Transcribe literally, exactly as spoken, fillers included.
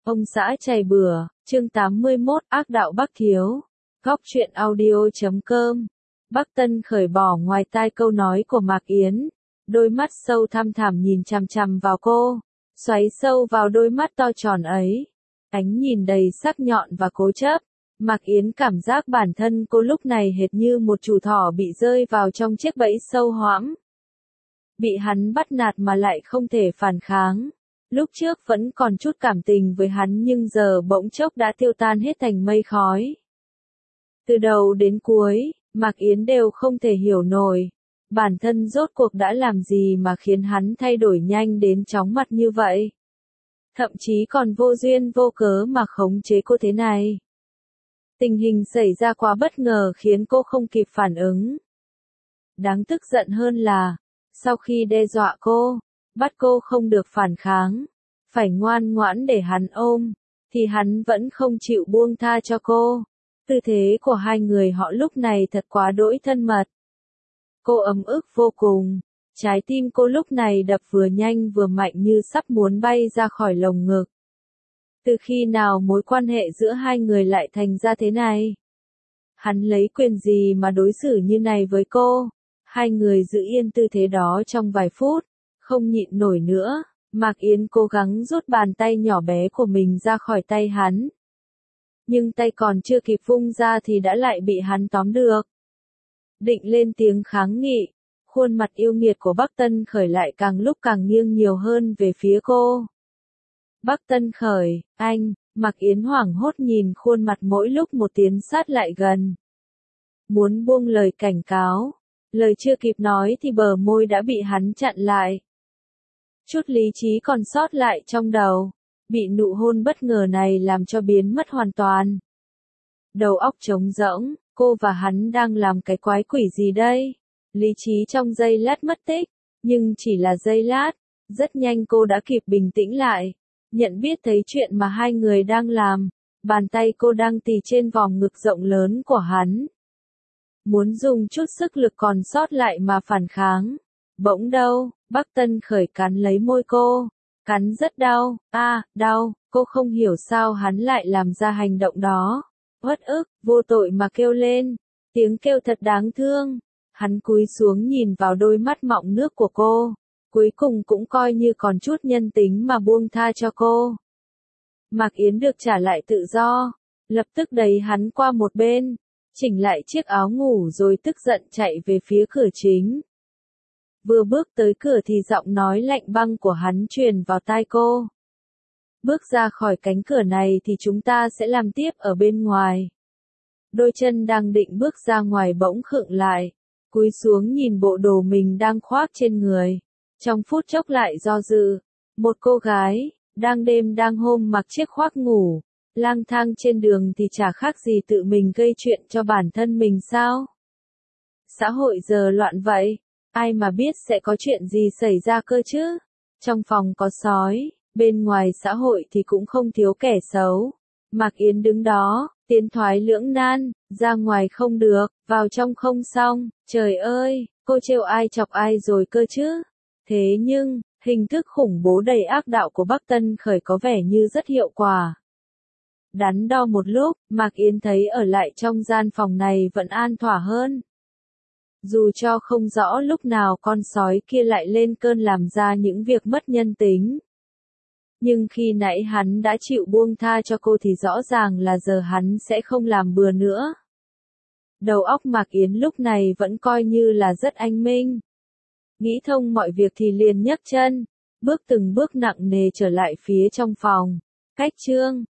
Ông xã chày bừa, chương tám mươi mốt, ác đạo Bắc Thiếu. Góc truyện audio chấm com. Bắc Tân khởi bỏ ngoài tai câu nói của Mạc Yến, đôi mắt sâu thăm thẳm nhìn chằm chằm vào cô, xoáy sâu vào đôi mắt to tròn ấy, ánh nhìn đầy sắc nhọn và cố chấp. Mạc Yến cảm giác bản thân cô lúc này hệt như một chủ thỏ bị rơi vào trong chiếc bẫy sâu hoắm. Bị hắn bắt nạt mà lại không thể phản kháng. Lúc trước vẫn còn chút cảm tình với hắn nhưng giờ bỗng chốc đã tiêu tan hết thành mây khói. Từ đầu đến cuối, Mạc Yến đều không thể hiểu nổi, bản thân rốt cuộc đã làm gì mà khiến hắn thay đổi nhanh đến chóng mặt như vậy. Thậm chí còn vô duyên vô cớ mà khống chế cô thế này. Tình hình xảy ra quá bất ngờ khiến cô không kịp phản ứng. Đáng tức giận hơn là, sau khi đe dọa cô, bắt cô không được phản kháng, phải ngoan ngoãn để hắn ôm, thì hắn vẫn không chịu buông tha cho cô. Tư thế của hai người họ lúc này thật quá đỗi thân mật. Cô ấm ức vô cùng, trái tim cô lúc này đập vừa nhanh vừa mạnh như sắp muốn bay ra khỏi lồng ngực. Từ khi nào mối quan hệ giữa hai người lại thành ra thế này? Hắn lấy quyền gì mà đối xử như này với cô? Hai người giữ yên tư thế đó trong vài phút, không nhịn nổi nữa, Mạc Yến cố gắng rút bàn tay nhỏ bé của mình ra khỏi tay hắn. Nhưng tay còn chưa kịp vung ra thì đã lại bị hắn tóm được. Định lên tiếng kháng nghị, khuôn mặt yêu nghiệt của Bắc Tân Khởi lại càng lúc càng nghiêng nhiều hơn về phía cô. Bắc Tân Khởi, anh, Mạc Yến hoảng hốt nhìn khuôn mặt mỗi lúc một tiến sát lại gần. Muốn buông lời cảnh cáo, lời chưa kịp nói thì bờ môi đã bị hắn chặn lại. Chút lý trí còn sót lại trong đầu, bị nụ hôn bất ngờ này làm cho biến mất hoàn toàn. Đầu óc trống rỗng, cô và hắn đang làm cái quái quỷ gì đây? Lý trí trong giây lát mất tích, nhưng chỉ là giây lát, rất nhanh cô đã kịp bình tĩnh lại, nhận biết thấy chuyện mà hai người đang làm, bàn tay cô đang tì trên vòng ngực rộng lớn của hắn. Muốn dùng chút sức lực còn sót lại mà phản kháng. Bỗng đâu, Bắc Tân Khởi cắn lấy môi cô, cắn rất đau, a, à, đau, cô không hiểu sao hắn lại làm ra hành động đó. Uất ức, vô tội mà kêu lên, tiếng kêu thật đáng thương. Hắn cúi xuống nhìn vào đôi mắt mọng nước của cô, cuối cùng cũng coi như còn chút nhân tính mà buông tha cho cô. Mạc Yến được trả lại tự do, lập tức đẩy hắn qua một bên, chỉnh lại chiếc áo ngủ rồi tức giận chạy về phía cửa chính. Vừa bước tới cửa thì giọng nói lạnh băng của hắn truyền vào tai cô. Bước ra khỏi cánh cửa này thì chúng ta sẽ làm tiếp ở bên ngoài. Đôi chân đang định bước ra ngoài bỗng khựng lại, cúi xuống nhìn bộ đồ mình đang khoác trên người. Trong phút chốc lại do dự, một cô gái, đang đêm đang hôm mặc chiếc khoác ngủ, lang thang trên đường thì chả khác gì tự mình gây chuyện cho bản thân mình sao? Xã hội giờ loạn vậy, ai mà biết sẽ có chuyện gì xảy ra cơ chứ? Trong phòng có sói, bên ngoài xã hội thì cũng không thiếu kẻ xấu. Mạc Yến đứng đó, tiến thoái lưỡng nan, ra ngoài không được, vào trong không xong, trời ơi, cô trêu ai chọc ai rồi cơ chứ? Thế nhưng, hình thức khủng bố đầy ác đạo của Bắc Tân Khởi có vẻ như rất hiệu quả. Đắn đo một lúc, Mạc Yến thấy ở lại trong gian phòng này vẫn an thỏa hơn. Dù cho không rõ lúc nào con sói kia lại lên cơn làm ra những việc mất nhân tính. Nhưng khi nãy hắn đã chịu buông tha cho cô thì rõ ràng là giờ hắn sẽ không làm bừa nữa. Đầu óc Mạc Yến lúc này vẫn coi như là rất anh minh. Nghĩ thông mọi việc thì liền nhấc chân, bước từng bước nặng nề trở lại phía trong phòng. Cách chương